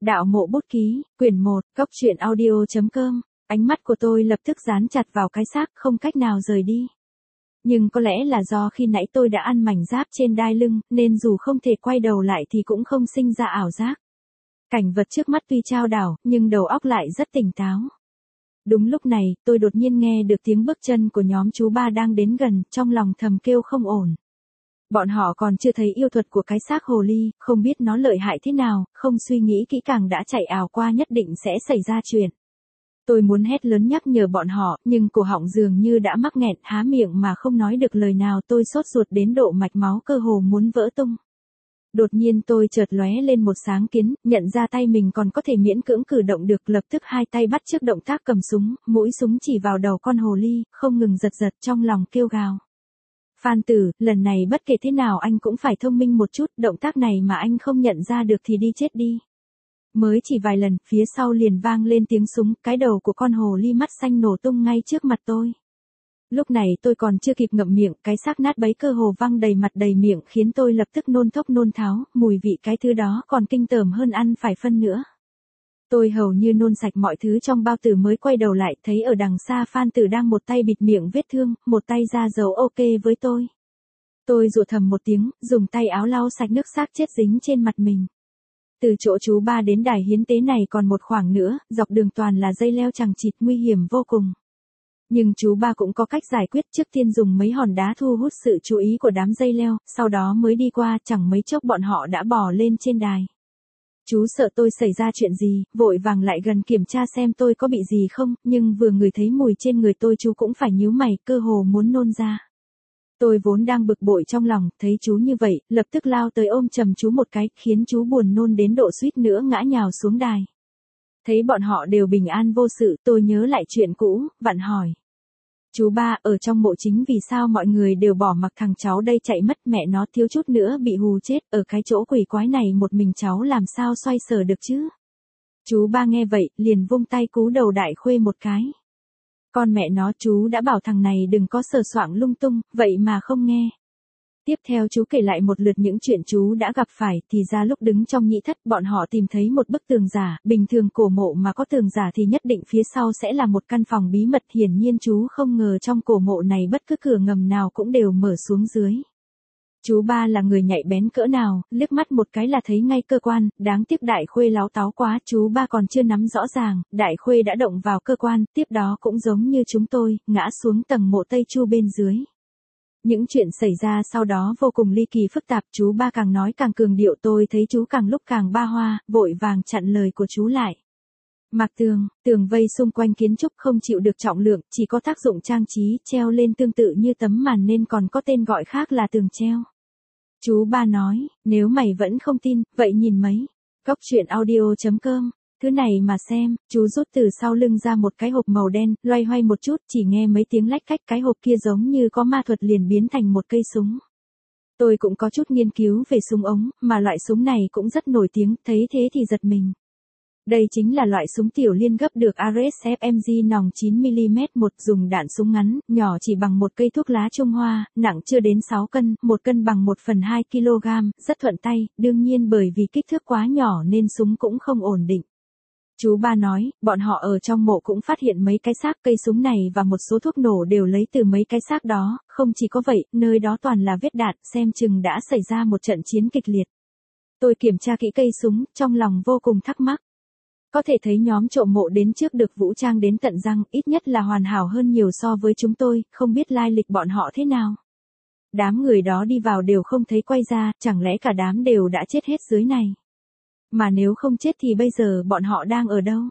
Đạo mộ bút ký, quyển 1, Cốc truyện audio.com. Ánh mắt của tôi lập tức dán chặt vào cái xác, không cách nào rời đi. Nhưng có lẽ là do khi nãy tôi đã ăn mảnh giáp trên đai lưng, nên dù không thể quay đầu lại thì cũng không sinh ra ảo giác. Cảnh vật trước mắt tuy chao đảo, nhưng đầu óc lại rất tỉnh táo. Đúng lúc này, tôi đột nhiên nghe được tiếng bước chân của nhóm chú ba đang đến gần, trong lòng thầm kêu không ổn. Bọn họ còn chưa thấy yêu thuật của cái xác hồ ly, không biết nó lợi hại thế nào, không suy nghĩ kỹ càng đã chạy ảo qua nhất định sẽ xảy ra chuyện. Tôi muốn hét lớn nhắc nhở bọn họ, nhưng cổ họng dường như đã mắc nghẹn, há miệng mà không nói được lời nào. Tôi sốt ruột đến độ mạch máu cơ hồ muốn vỡ tung. Đột nhiên tôi chợt lóe lên một sáng kiến, nhận ra tay mình còn có thể miễn cưỡng cử động được, lập tức hai tay bắt chước động tác cầm súng, mũi súng chỉ vào đầu con hồ ly, không ngừng giật giật, trong lòng kêu gào. Phan Tử, lần này bất kể thế nào anh cũng phải thông minh một chút, động tác này mà anh không nhận ra được thì đi chết đi. Mới chỉ vài lần, phía sau liền vang lên tiếng súng, cái đầu của con hồ ly mắt xanh nổ tung ngay trước mặt tôi. Lúc này tôi còn chưa kịp ngậm miệng, cái xác nát bấy cơ hồ văng đầy mặt đầy miệng khiến tôi lập tức nôn thốc nôn tháo, mùi vị cái thứ đó còn kinh tởm hơn ăn phải phân nữa. Tôi hầu như nôn sạch mọi thứ trong bao tử mới quay đầu lại, thấy ở đằng xa Phan Tử đang một tay bịt miệng vết thương, một tay ra dấu ok với tôi. Tôi rủa thầm một tiếng, dùng tay áo lau sạch nước xác chết dính trên mặt mình. Từ chỗ chú ba đến đài hiến tế này còn một khoảng nữa, dọc đường toàn là dây leo chằng chịt nguy hiểm vô cùng. Nhưng chú ba cũng có cách giải quyết, trước tiên dùng mấy hòn đá thu hút sự chú ý của đám dây leo, sau đó mới đi qua, chẳng mấy chốc bọn họ đã bò lên trên đài. Chú sợ tôi xảy ra chuyện gì, vội vàng lại gần kiểm tra xem tôi có bị gì không, nhưng vừa ngửi thấy mùi trên người tôi chú cũng phải nhíu mày, cơ hồ muốn nôn ra. Tôi vốn đang bực bội trong lòng, thấy chú như vậy, lập tức lao tới ôm chầm chú một cái, khiến chú buồn nôn đến độ suýt nữa ngã nhào xuống đài. Thấy bọn họ đều bình an vô sự, tôi nhớ lại chuyện cũ, vặn hỏi. Chú ba, ở trong mộ chính vì sao mọi người đều bỏ mặc thằng cháu đây chạy mất, mẹ nó thiếu chút nữa bị hù chết, ở cái chỗ quỷ quái này một mình cháu làm sao xoay sở được chứ? Chú ba nghe vậy, liền vung tay cú đầu Đại Khuê một cái. Con mẹ nó, chú đã bảo thằng này đừng có sờ soạng lung tung, vậy mà không nghe. Tiếp theo chú kể lại một lượt những chuyện chú đã gặp phải, thì ra lúc đứng trong nhị thất bọn họ tìm thấy một bức tường giả, bình thường cổ mộ mà có tường giả thì nhất định phía sau sẽ là một căn phòng bí mật, hiển nhiên chú không ngờ trong cổ mộ này bất cứ cửa ngầm nào cũng đều mở xuống dưới. Chú ba là người nhạy bén cỡ nào, liếc mắt một cái là thấy ngay cơ quan, đáng tiếc Đại Khuê láo táo quá, chú ba còn chưa nắm rõ ràng, Đại Khuê đã động vào cơ quan, tiếp đó cũng giống như chúng tôi, ngã xuống tầng mộ Tây Chu bên dưới. Những chuyện xảy ra sau đó vô cùng ly kỳ phức tạp, chú ba càng nói càng cường điệu, tôi thấy chú càng lúc càng ba hoa, vội vàng chặn lời của chú lại. Mạc tường, tường vây xung quanh kiến trúc không chịu được trọng lượng, chỉ có tác dụng trang trí, treo lên tương tự như tấm màn nên còn có tên gọi khác là tường treo. Chú ba nói, nếu mày vẫn không tin, vậy nhìn mấy. Cốc truyện audio.com. Thứ này mà xem, chú rút từ sau lưng ra một cái hộp màu đen, loay hoay một chút, chỉ nghe mấy tiếng lách cách, cái hộp kia giống như có ma thuật liền biến thành một cây súng. Tôi cũng có chút nghiên cứu về súng ống, mà loại súng này cũng rất nổi tiếng, thấy thế thì giật mình. Đây chính là loại súng tiểu liên gấp được Ares FMG nòng 9mm, một dùng đạn súng ngắn, nhỏ chỉ bằng một cây thuốc lá Trung Hoa, nặng chưa đến 6 cân, 1 cân bằng 1/2 kg, rất thuận tay, đương nhiên bởi vì kích thước quá nhỏ nên súng cũng không ổn định. Chú ba nói, bọn họ ở trong mộ cũng phát hiện mấy cái xác, cây súng này và một số thuốc nổ đều lấy từ mấy cái xác đó, không chỉ có vậy, nơi đó toàn là vết đạn, xem chừng đã xảy ra một trận chiến kịch liệt. Tôi kiểm tra kỹ cây súng, trong lòng vô cùng thắc mắc. Có thể thấy nhóm trộm mộ đến trước được vũ trang đến tận răng, ít nhất là hoàn hảo hơn nhiều so với chúng tôi, không biết lai lịch bọn họ thế nào. Đám người đó đi vào đều không thấy quay ra, chẳng lẽ cả đám đều đã chết hết dưới này. Mà nếu không chết thì bây giờ bọn họ đang ở đâu?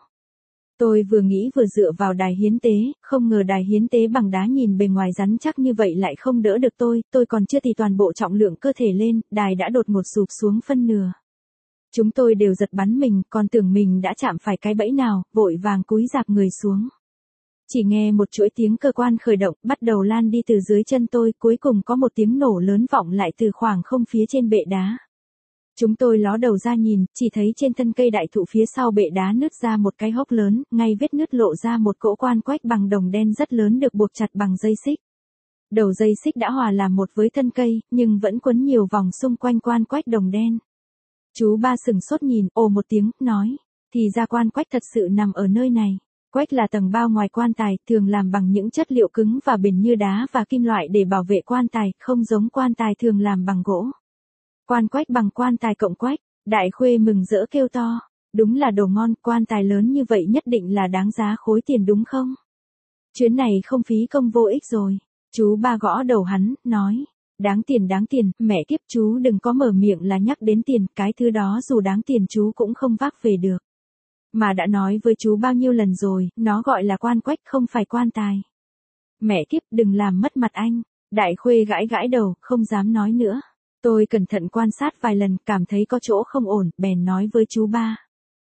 Tôi vừa nghĩ vừa dựa vào đài hiến tế, không ngờ đài hiến tế bằng đá nhìn bề ngoài rắn chắc như vậy lại không đỡ được tôi còn chưa tì toàn bộ trọng lượng cơ thể lên, đài đã đột ngột sụp xuống phân nửa. Chúng tôi đều giật bắn mình, còn tưởng mình đã chạm phải cái bẫy nào, vội vàng cúi rạp người xuống. Chỉ nghe một chuỗi tiếng cơ quan khởi động, bắt đầu lan đi từ dưới chân tôi, cuối cùng có một tiếng nổ lớn vọng lại từ khoảng không phía trên bệ đá. Chúng tôi ló đầu ra nhìn, chỉ thấy trên thân cây đại thụ phía sau bệ đá nứt ra một cái hốc lớn, ngay vết nứt lộ ra một cỗ quan quách bằng đồng đen rất lớn được buộc chặt bằng dây xích. Đầu dây xích đã hòa làm một với thân cây, nhưng vẫn quấn nhiều vòng xung quanh quan quách đồng đen. Chú ba sừng sốt nhìn, ồ một tiếng, nói. Thì ra quan quách thật sự nằm ở nơi này. Quách là tầng bao ngoài quan tài, thường làm bằng những chất liệu cứng và bền như đá và kim loại để bảo vệ quan tài, không giống quan tài thường làm bằng gỗ. Quan quách bằng quan tài cộng quách, Đại Khuê mừng rỡ kêu to. Đúng là đồ ngon, quan tài lớn như vậy nhất định là đáng giá khối tiền đúng không? Chuyến này không phí công vô ích rồi. Chú ba gõ đầu hắn, nói. Đáng tiền, mẹ kiếp chú đừng có mở miệng là nhắc đến tiền, cái thứ đó dù đáng tiền chú cũng không vác về được. Mà đã nói với chú bao nhiêu lần rồi, nó gọi là quan quách không phải quan tài. Mẹ kiếp đừng làm mất mặt anh. Đại Khuê gãi gãi đầu, không dám nói nữa. Tôi cẩn thận quan sát vài lần, cảm thấy có chỗ không ổn, bèn nói với chú ba.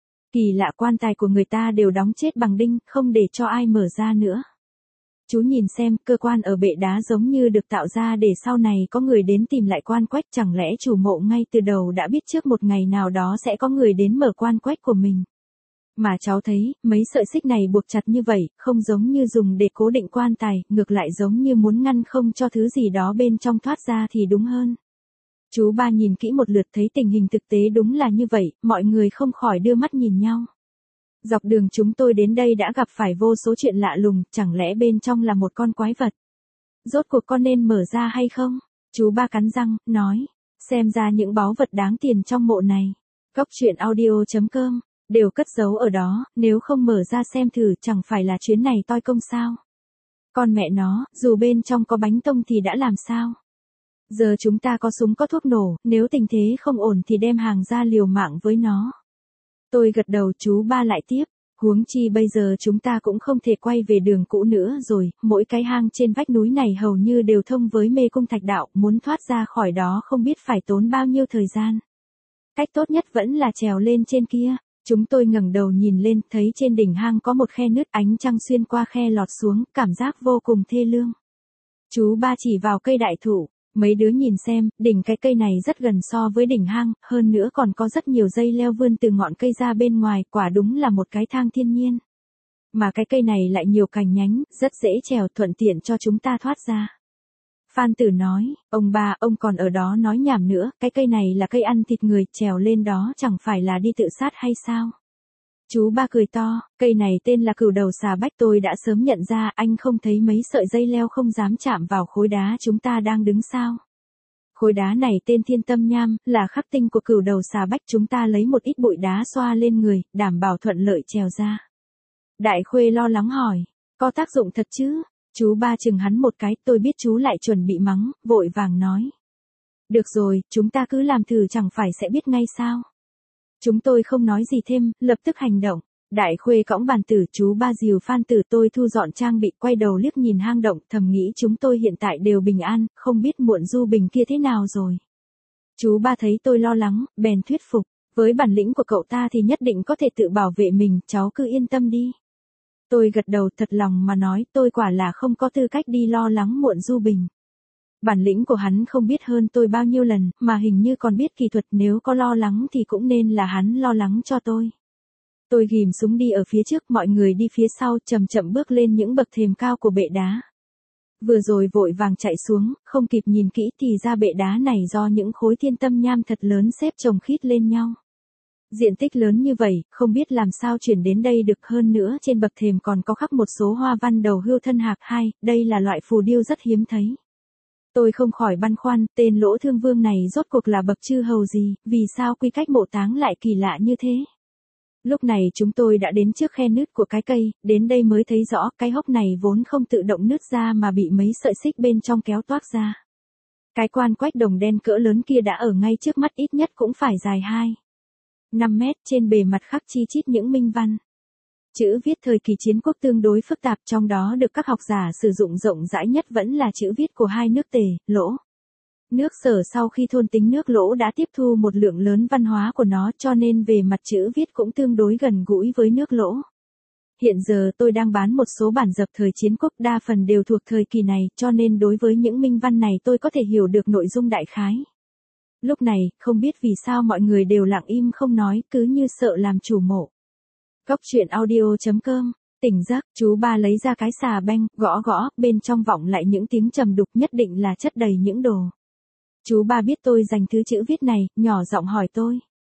Kỳ lạ, quan tài của người ta đều đóng chết bằng đinh, không để cho ai mở ra nữa. Chú nhìn xem, cơ quan ở bệ đá giống như được tạo ra để sau này có người đến tìm lại quan quách, chẳng lẽ chủ mộ ngay từ đầu đã biết trước một ngày nào đó sẽ có người đến mở quan quách của mình. Mà cháu thấy, mấy sợi xích này buộc chặt như vậy, không giống như dùng để cố định quan tài, ngược lại giống như muốn ngăn không cho thứ gì đó bên trong thoát ra thì đúng hơn. Chú ba nhìn kỹ một lượt thấy tình hình thực tế đúng là như vậy, mọi người không khỏi đưa mắt nhìn nhau. Dọc đường chúng tôi đến đây đã gặp phải vô số chuyện lạ lùng, chẳng lẽ bên trong là một con quái vật? Rốt cuộc con nên mở ra hay không? Chú ba cắn răng, nói. Xem ra những báu vật đáng tiền trong mộ này. Cốc truyện audio.com đều cất giấu ở đó, nếu không mở ra xem thử chẳng phải là chuyến này toi công sao? Con mẹ nó, dù bên trong có bánh tông thì đã làm sao? Giờ chúng ta có súng có thuốc nổ, nếu tình thế không ổn thì đem hàng ra liều mạng với nó. Tôi gật đầu, chú ba lại tiếp. Huống chi bây giờ chúng ta cũng không thể quay về đường cũ nữa rồi, mỗi cái hang trên vách núi này hầu như đều thông với mê cung thạch đạo, muốn thoát ra khỏi đó không biết phải tốn bao nhiêu thời gian. Cách tốt nhất vẫn là trèo lên trên kia. Chúng tôi ngẩng đầu nhìn lên, thấy trên đỉnh hang có một khe nứt, ánh trăng xuyên qua khe lọt xuống, cảm giác vô cùng thê lương. Chú ba chỉ vào cây đại thụ. Mấy đứa nhìn xem, đỉnh cái cây này rất gần so với đỉnh hang, hơn nữa còn có rất nhiều dây leo vươn từ ngọn cây ra bên ngoài, quả đúng là một cái thang thiên nhiên. Mà cái cây này lại nhiều cành nhánh, rất dễ trèo, thuận tiện cho chúng ta thoát ra. Phan Tử nói, ông ba, ông còn ở đó nói nhảm nữa, cái cây này là cây ăn thịt người, trèo lên đó chẳng phải là đi tự sát hay sao? Chú ba cười to, cây này tên là cửu đầu xà bách, tôi đã sớm nhận ra, anh không thấy mấy sợi dây leo không dám chạm vào khối đá chúng ta đang đứng sao? Khối đá này tên Thiên Tâm Nham, là khắc tinh của cửu đầu xà bách, chúng ta lấy một ít bụi đá xoa lên người, đảm bảo thuận lợi trèo ra. Đại Khuê lo lắng hỏi, có tác dụng thật chứ? Chú ba chừng hắn một cái, tôi biết chú lại chuẩn bị mắng, vội vàng nói. Được rồi, chúng ta cứ làm thử chẳng phải sẽ biết ngay sao? Chúng tôi không nói gì thêm, lập tức hành động. Đại Khuê cõng bàn tử, chú ba dìu Phan Tử, tôi thu dọn trang bị, quay đầu liếc nhìn hang động, thầm nghĩ chúng tôi hiện tại đều bình an, không biết muộn Du Bình kia thế nào rồi. Chú ba thấy tôi lo lắng, bèn thuyết phục, với bản lĩnh của cậu ta thì nhất định có thể tự bảo vệ mình, cháu cứ yên tâm đi. Tôi gật đầu, thật lòng mà nói, tôi quả là không có tư cách đi lo lắng muộn Du Bình. Bản lĩnh của hắn không biết hơn tôi bao nhiêu lần, mà hình như còn biết kỹ thuật, nếu có lo lắng thì cũng nên là hắn lo lắng cho tôi. Tôi ghim súng đi ở phía trước, mọi người đi phía sau, chậm chậm bước lên những bậc thềm cao của bệ đá. Vừa rồi vội vàng chạy xuống, không kịp nhìn kỹ thì ra bệ đá này do những khối thiên tâm nham thật lớn xếp chồng khít lên nhau. Diện tích lớn như vậy, không biết làm sao chuyển đến đây được, hơn nữa trên bậc thềm còn có khắc một số hoa văn đầu hươu thân hạc hai, đây là loại phù điêu rất hiếm thấy. Tôi không khỏi băn khoăn, tên Lỗ Thương Vương này rốt cuộc là bậc chư hầu gì, vì sao quy cách mộ táng lại kỳ lạ như thế? Lúc này chúng tôi đã đến trước khe nứt của cái cây, đến đây mới thấy rõ cái hốc này vốn không tự động nứt ra mà bị mấy sợi xích bên trong kéo toác ra. Cái quan quách đồng đen cỡ lớn kia đã ở ngay trước mắt, ít nhất cũng phải dài 5 mét, trên bề mặt khắc chi chít những minh văn. Chữ viết thời kỳ chiến quốc tương đối phức tạp, trong đó được các học giả sử dụng rộng rãi nhất vẫn là chữ viết của hai nước Tề, Lỗ. Nước Sở sau khi thôn tính nước Lỗ đã tiếp thu một lượng lớn văn hóa của nó, cho nên về mặt chữ viết cũng tương đối gần gũi với nước Lỗ. Hiện giờ tôi đang bán một số bản dập thời chiến quốc, đa phần đều thuộc thời kỳ này, cho nên đối với những minh văn này tôi có thể hiểu được nội dung đại khái. Lúc này, không biết vì sao mọi người đều lặng im không nói, cứ như sợ làm chủ mộ. Cốc truyện audio.com, tỉnh giấc, chú ba lấy ra cái xà beng, gõ gõ, bên trong vọng lại những tiếng trầm đục, nhất định là chất đầy những đồ. Chú ba biết tôi dành thứ chữ viết này, nhỏ giọng hỏi tôi.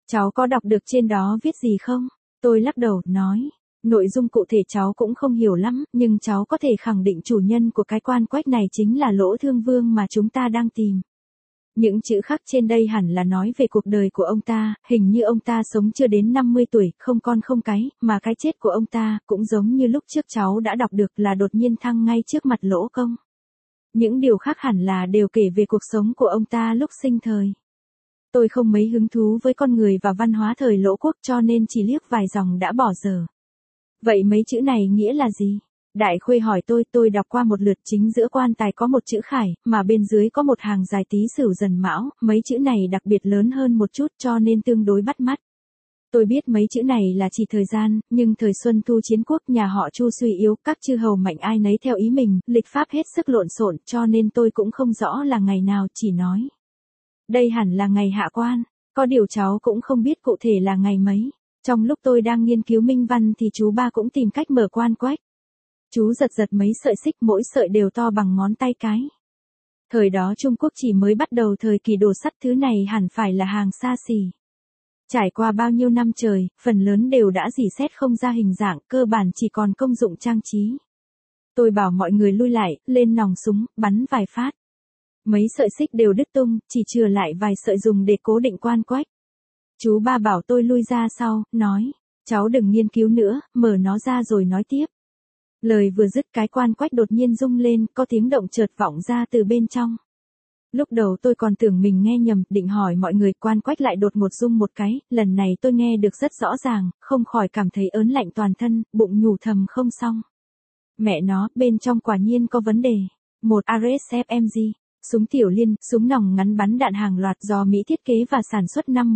Cháu có đọc được trên đó viết gì không? Tôi lắc đầu, nói. Nội dung cụ thể cháu cũng không hiểu lắm, nhưng cháu có thể khẳng định chủ nhân của cái quan quách này chính là Lỗ Thương Vương mà chúng ta đang tìm. Những chữ khắc trên đây hẳn là nói về cuộc đời của ông ta, hình như ông ta sống chưa đến 50 tuổi, không con không cái, mà cái chết của ông ta, cũng giống như lúc trước cháu đã đọc được là đột nhiên thăng ngay trước mặt Lỗ Công. Những điều khác hẳn là đều kể về cuộc sống của ông ta lúc sinh thời. Tôi không mấy hứng thú với con người và văn hóa thời Lỗ Quốc cho nên chỉ liếc vài dòng đã bỏ dở. Vậy mấy chữ này nghĩa là gì? Đại Khuê hỏi tôi đọc qua một lượt, chính giữa quan tài có một chữ khải, mà bên dưới có một hàng dài Tý Sửu Dần Mão, mấy chữ này đặc biệt lớn hơn một chút cho nên tương đối bắt mắt. Tôi biết mấy chữ này là chỉ thời gian, nhưng thời Xuân Thu chiến quốc nhà họ Chu suy yếu, các chư hầu mạnh ai nấy theo ý mình, lịch pháp hết sức lộn xộn, cho nên tôi cũng không rõ là ngày nào, chỉ nói. Đây hẳn là ngày hạ quan, có điều cháu cũng không biết cụ thể là ngày mấy. Trong lúc tôi đang nghiên cứu minh văn thì chú ba cũng tìm cách mở quan quách. Chú giật mấy sợi xích, mỗi sợi đều to bằng ngón tay cái. Thời đó Trung Quốc chỉ mới bắt đầu thời kỳ đồ sắt, thứ này hẳn phải là hàng xa xỉ. Trải qua bao nhiêu năm trời, phần lớn đều đã rỉ sét không ra hình dạng, cơ bản chỉ còn công dụng trang trí. Tôi bảo mọi người lui lại, lên nòng súng, bắn vài phát. Mấy sợi xích đều đứt tung, chỉ chừa lại vài sợi dùng để cố định quan quách. Chú ba bảo tôi lui ra sau, nói, cháu đừng nghiên cứu nữa, mở nó ra rồi nói tiếp. Lời vừa dứt cái quan quách đột nhiên rung lên, có tiếng động chợt vọng ra từ bên trong. Lúc đầu tôi còn tưởng mình nghe nhầm, định hỏi mọi người, quan quách lại đột ngột rung một cái, lần này tôi nghe được rất rõ ràng, không khỏi cảm thấy ớn lạnh toàn thân, bụng nhủ thầm không xong. Mẹ nó, bên trong quả nhiên có vấn đề. Một ARS-FMG. Súng tiểu liên, súng nòng ngắn bắn đạn hàng loạt do Mỹ thiết kế và sản xuất năm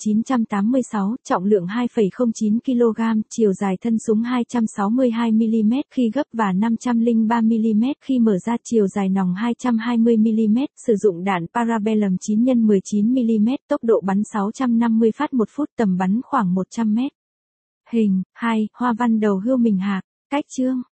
1986, trọng lượng 2,09 kg, chiều dài thân súng 262 mm khi gấp và 503 mm khi mở ra, chiều dài nòng 220 mm, sử dụng đạn Parabellum 9x19 mm, tốc độ bắn 650 phát một phút, tầm bắn khoảng 100 m. Hình 2, hoa văn đầu hươu mình hạc, cách chương